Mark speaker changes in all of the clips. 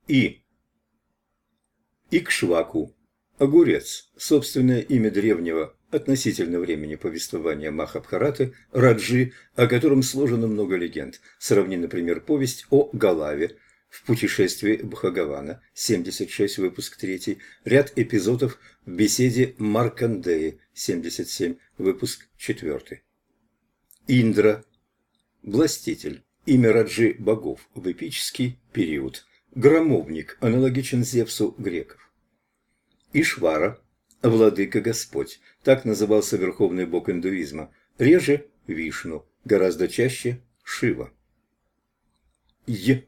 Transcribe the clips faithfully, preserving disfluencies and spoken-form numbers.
Speaker 1: И. Икшваку. Огурец. Собственное имя древнего относительно времени повествования Махабхараты Раджи, о котором сложено много легенд. Сравни, например, повесть о Галаве в путешествии Бхагавана, семьдесят шесть, выпуск третий, ряд эпизодов в беседе Маркандеи, семьдесят семь, выпуск четвертый. Индра. Властитель. Имя Раджи богов в эпический период. Громовник, аналогичен Зевсу греков. Ишвара. Владыка Господь. Так назывался верховный бог индуизма. Реже Вишну, гораздо чаще Шива. Й.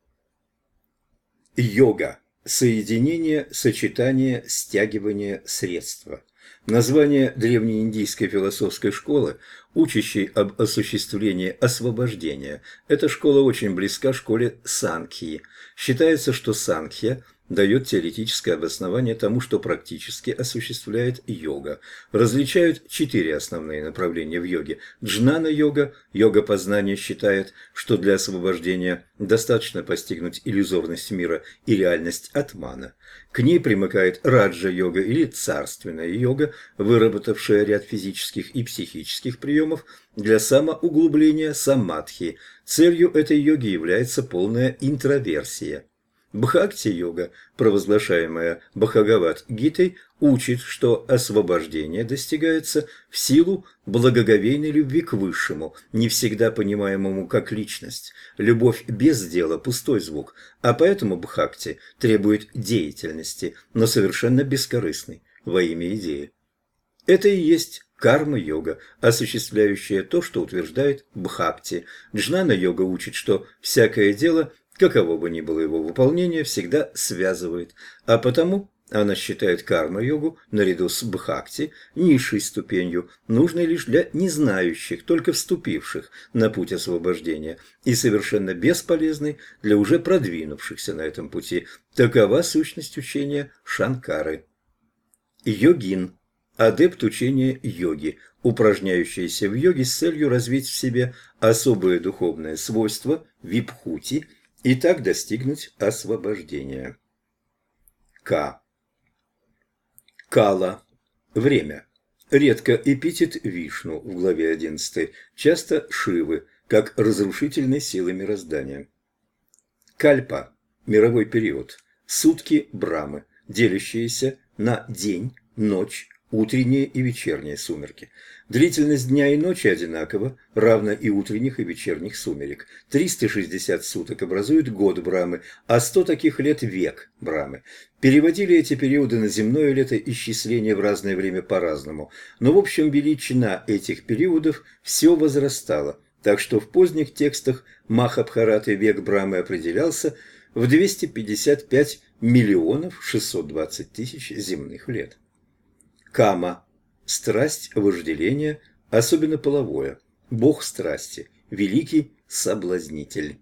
Speaker 1: Йога. Соединение, сочетание, стягивание, средства. Название древнеиндийской философской школы, учащей об осуществлении освобождения. Эта школа очень близка школе Санкхьи. Считается, что Санкхья дает теоретическое обоснование тому, что практически осуществляет йога. Различают четыре основные направления в йоге. Джнана-йога, йога познания, считает, что для освобождения достаточно постигнуть иллюзорность мира и реальность атмана. К ней примыкает раджа-йога или царственная йога, выработавшая ряд физических и психических приемов для самоуглубления самадхи. Целью этой йоги является полная интроверсия. Бхакти-йога, провозглашаемая Бхагавад-гитой, учит, что освобождение достигается в силу благоговейной любви к Высшему, не всегда понимаемому как личность. Любовь без дела – пустой звук, а поэтому Бхакти требует деятельности, но совершенно бескорыстной, во имя идеи. Это и есть карма-йога, осуществляющая то, что утверждает Бхакти. Джнана-йога учит, что всякое дело, каково бы ни было его выполнение, всегда связывает, а потому она считает карма-йогу наряду с бхакти низшей ступенью, нужной лишь для незнающих, только вступивших на путь освобождения, и совершенно бесполезной для уже продвинувшихся на этом пути. Такова сущность учения Шанкары. Йогин. Адепт учения йоги, упражняющийся в йоге с целью развить в себе особые духовные свойства випхути и так достигнуть освобождения. К. Кала. Время. Редко эпитет Вишну в главе одиннадцатой, часто Шивы, как разрушительной силы мироздания. Кальпа. Мировой период. Сутки Брамы, делящиеся на день, ночь, утренние и вечерние сумерки. Дрительность дня и ночи одинакова, равна и утренних, и вечерних сумерек. триста шестьдесят суток образуют год Брамы, а сто таких лет – век Брамы. Переводили эти периоды на земное летоисчисление в разное время по-разному, но в общем величина этих периодов все возрастала, так что в поздних текстах Махабхараты век Брамы определялся в двести пятьдесят пять миллионов шестьсот двадцать тысяч земных лет. Кама – страсть, вожделение, особенно половое, бог страсти, великий соблазнитель.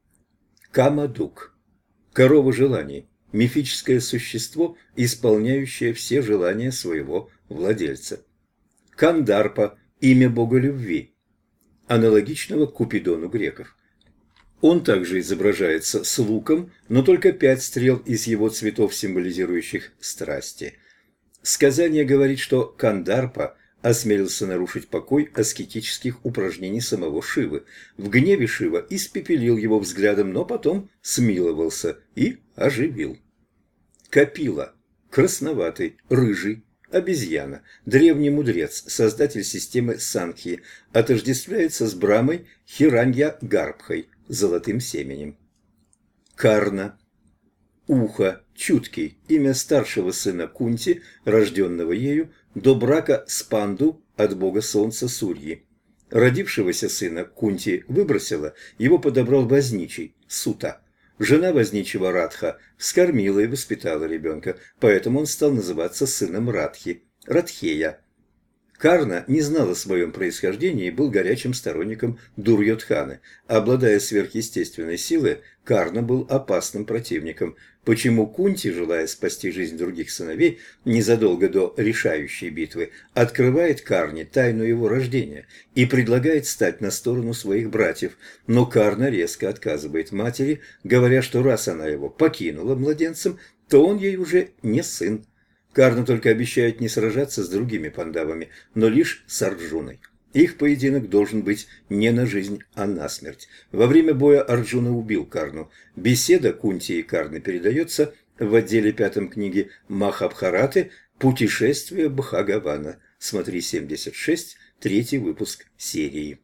Speaker 1: Камадук – корова желаний, мифическое существо, исполняющее все желания своего владельца. Кандарпа – имя бога любви, аналогичного Купидону греков. Он также изображается с луком, но только пять стрел из его цветов, символизирующих страсти. Сказание говорит, что Кандарпа осмелился нарушить покой аскетических упражнений самого Шивы. В гневе Шива испепелил его взглядом, но потом смиловался и оживил. Капила – красноватый, рыжий, обезьяна, древний мудрец, создатель системы Санкхьи, отождествляется с Брамой Хиранья-Гарбхой, золотым семенем. Карна – ухо, чуткий, имя старшего сына Кунти, рожденного ею, до брака с Панду от бога солнца Сурьи. Родившегося сына Кунти выбросила, его подобрал возничий, Сута. Жена возничего Радха вскормила и воспитала ребенка, поэтому он стал называться сыном Радхи, Радхея. Карна не знал о своем происхождении и был горячим сторонником Дурьодханы. Обладая сверхъестественной силой, Карна был опасным противником, почему Кунти, желая спасти жизнь других сыновей, незадолго до решающей битвы, открывает Карне тайну его рождения и предлагает стать на сторону своих братьев, но Карна резко отказывает матери, говоря, что раз она его покинула младенцем, то он ей уже не сын. Карна только обещает не сражаться с другими пандавами, но лишь с Арджуной. Их поединок должен быть не на жизнь, а на смерть. Во время боя Арджуна убил Карну. Беседа Кунти и Карны передается в отделе пятом книги Махабхараты «Путешествие Бхагавана». Смотри семьдесят шесть, третий выпуск серии.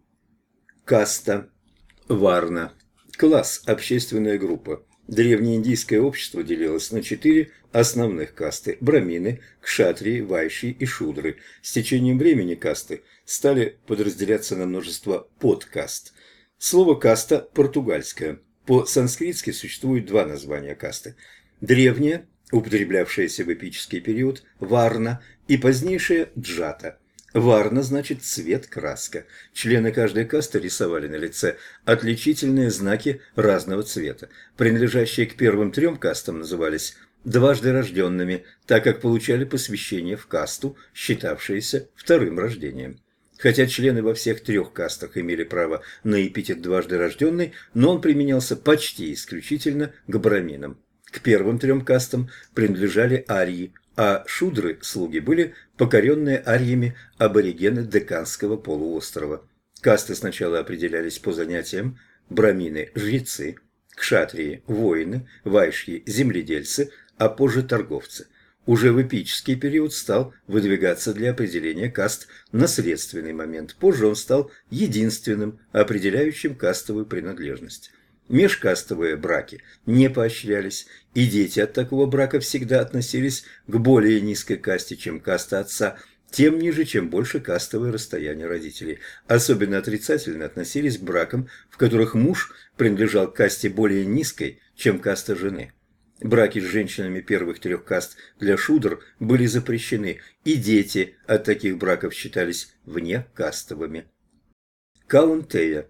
Speaker 1: Каста. Варна. Класс, общественная группа. Древнеиндийское общество делилось на четыре основных касты – брамины, кшатрии, вайши и шудры. С течением времени касты стали подразделяться на множество подкаст. Слово «каста» португальское. По-санскритски существует два названия касты. Древняя, употреблявшаяся в эпический период, варна, и позднейшая джата. Варна значит цвет, краска. Члены каждой касты рисовали на лице отличительные знаки разного цвета. Принадлежащие к первым трем кастам назывались дважды рожденными, так как получали посвящение в касту, считавшееся вторым рождением. Хотя члены во всех трех кастах имели право на эпитет «дважды рожденный», но он применялся почти исключительно к браминам. К первым трем кастам принадлежали арии, а шудры, слуги, были покоренные арьями аборигены Деканского полуострова. Касты сначала определялись по занятиям: брамины – жрецы, кшатрии – воины, вайшьи – земледельцы, а позже торговцы. Уже в эпический период стал выдвигаться для определения каст наследственный момент. Позже он стал единственным, определяющим кастовую принадлежность. Межкастовые браки не поощрялись, и дети от такого брака всегда относились к более низкой касте, чем каста отца, тем ниже, чем больше кастовое расстояние родителей. Особенно отрицательно относились к бракам, в которых муж принадлежал к касте более низкой, чем каста жены. Браки с женщинами первых трех каст для шудр были запрещены, и дети от таких браков считались внекастовыми. Каунтея.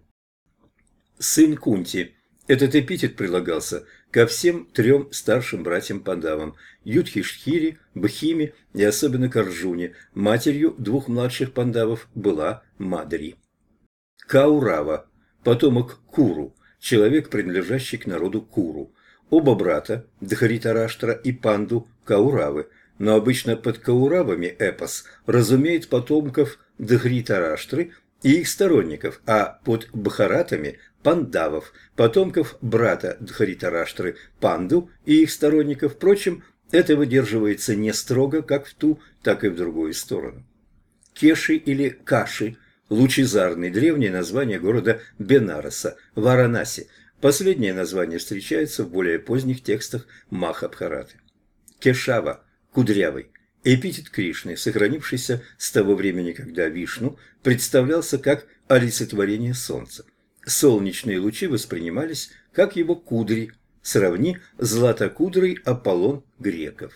Speaker 1: Сын Кунти. Этот эпитет прилагался ко всем трем старшим братьям-пандавам – Юдхиштхире, Бхиме и особенно к Арджуне. Матерью двух младших пандавов была Мадри. Каурава – потомок Куру, человек, принадлежащий к народу Куру. Оба брата, Дхаритараштра и Панду – Кауравы, но обычно под Кауравами эпос разумеет потомков Дхаритараштры и их сторонников, а под Бхаратами – пандавов, потомков брата Дхаритараштры Панду и их сторонников. Впрочем, это выдерживается не строго как в ту, так и в другую сторону. Кеши или Каши – лучезарный, древнее название города Бенараса, Варанаси. Последнее название встречается в более поздних текстах Махабхараты. Кешава – кудрявый. Эпитет Кришны, сохранившийся с того времени, когда Вишну представлялся как олицетворение солнца. Солнечные лучи воспринимались как его кудри, сравни златокудрый Аполлон греков.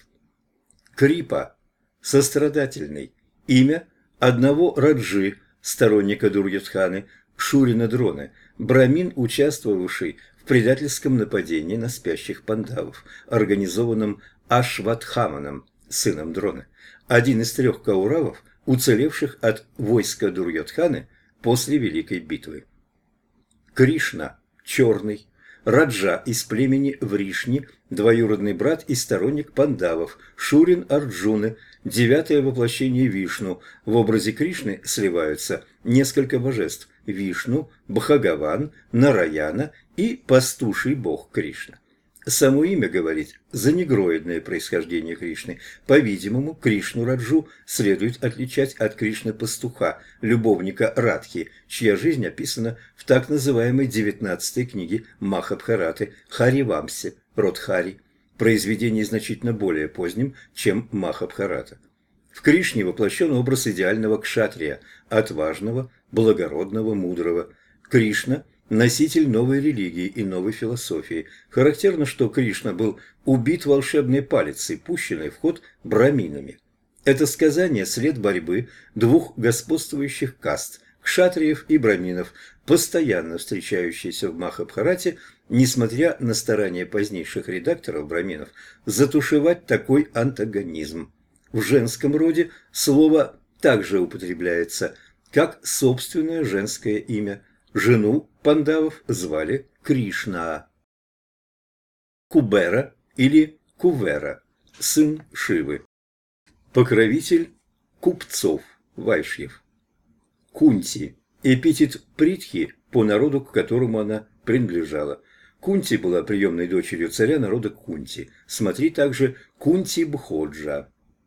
Speaker 1: Крипа – сострадательный, имя одного Раджи, сторонника Дурьодханы, Шурина Дроны, брамин, участвовавший в предательском нападении на спящих пандавов, организованном Ашватхаманом, сыном Дроны, один из трех кауравов, уцелевших от войска Дурьодханы после Великой битвы. Кришна – черный, Раджа из племени Вришни, двоюродный брат и сторонник пандавов, Шурин Арджуны, девятое воплощение Вишну. В образе Кришны сливаются несколько божеств – Вишну, Бхагаван, Нараяна и пастуший бог Кришна. Само имя говорит за негроидное происхождение Кришны. По-видимому, Кришну Раджу следует отличать от Кришны-пастуха, любовника Радхи, чья жизнь описана в так называемой девятнадцатой книге Махабхараты Харивамсе, род Хари, произведении значительно более поздним, чем Махабхарата. В Кришне воплощен образ идеального кшатрия, отважного, благородного, мудрого. Кришна – носитель новой религии и новой философии. Характерно, что Кришна был убит волшебной палицей, пущенной в ход браминами. Это сказание – след борьбы двух господствующих каст кшатриев и браминов, постоянно встречающиеся в Махабхарате, несмотря на старания позднейших редакторов браминов затушевать такой антагонизм. В женском роде слово также употребляется как собственное женское имя. Жену пандавов звали Кришна. Кубера или Кувера, сын Шивы. Покровитель купцов, вайшьев. Кунти – эпитет Притхи по народу, к которому она принадлежала. Кунти была приемной дочерью царя народа Кунти. Смотри также Кунти-Бходжа.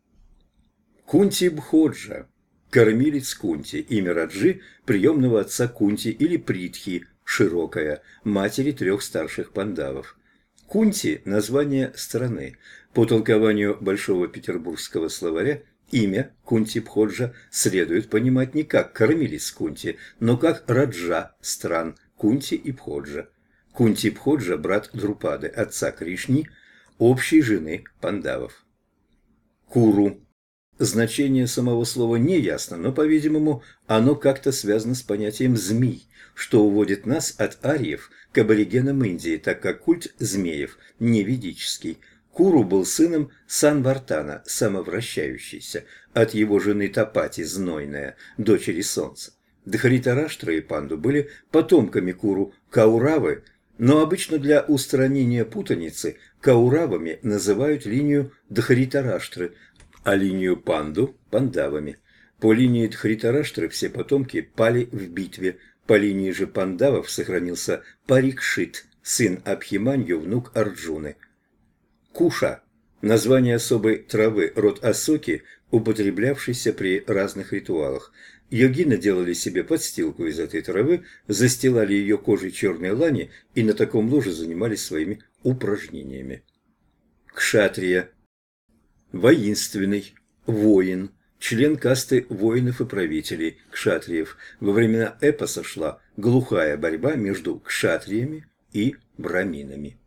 Speaker 1: Кунти-Бходжа – кормилец Кунти, имя Раджи, приемного отца Кунти или Притхи, широкая, матери трех старших пандавов. Кунти – название страны. По толкованию Большого петербургского словаря, имя Кунти-Бходжа следует понимать не как кормилец Кунти, но как Раджа стран Кунти и Бходжа. Кунти-Бходжа – брат Друпады, отца Кришни, общей жены пандавов. Куру. Значение самого слова не ясно, но, по-видимому, оно как-то связано с понятием «змей», что уводит нас от ариев к аборигенам Индии, так как культ змеев не ведический. Куру был сыном Санвартана, самовращающийся, от его жены Тапати, знойная, дочери солнца. Дхаритараштра и Панду были потомками Куру, Кауравы, но обычно для устранения путаницы Кауравами называют линию Дхаритараштры, а линию Панду – Пандавами. По линии Дхаритараштры все потомки пали в битве, по линии же Пандавов сохранился Парикшит, сын Абхиманью, внук Арджуны. Куша – название особой травы, род осоки, употреблявшийся при разных ритуалах. Йогины делали себе подстилку из этой травы, застилали ее кожей черной лани и на таком ложе занимались своими упражнениями. Кшатрия – воинственный, воин, член касты воинов и правителей, кшатриев. Во времена эпоса шла глухая борьба между кшатриями и браминами.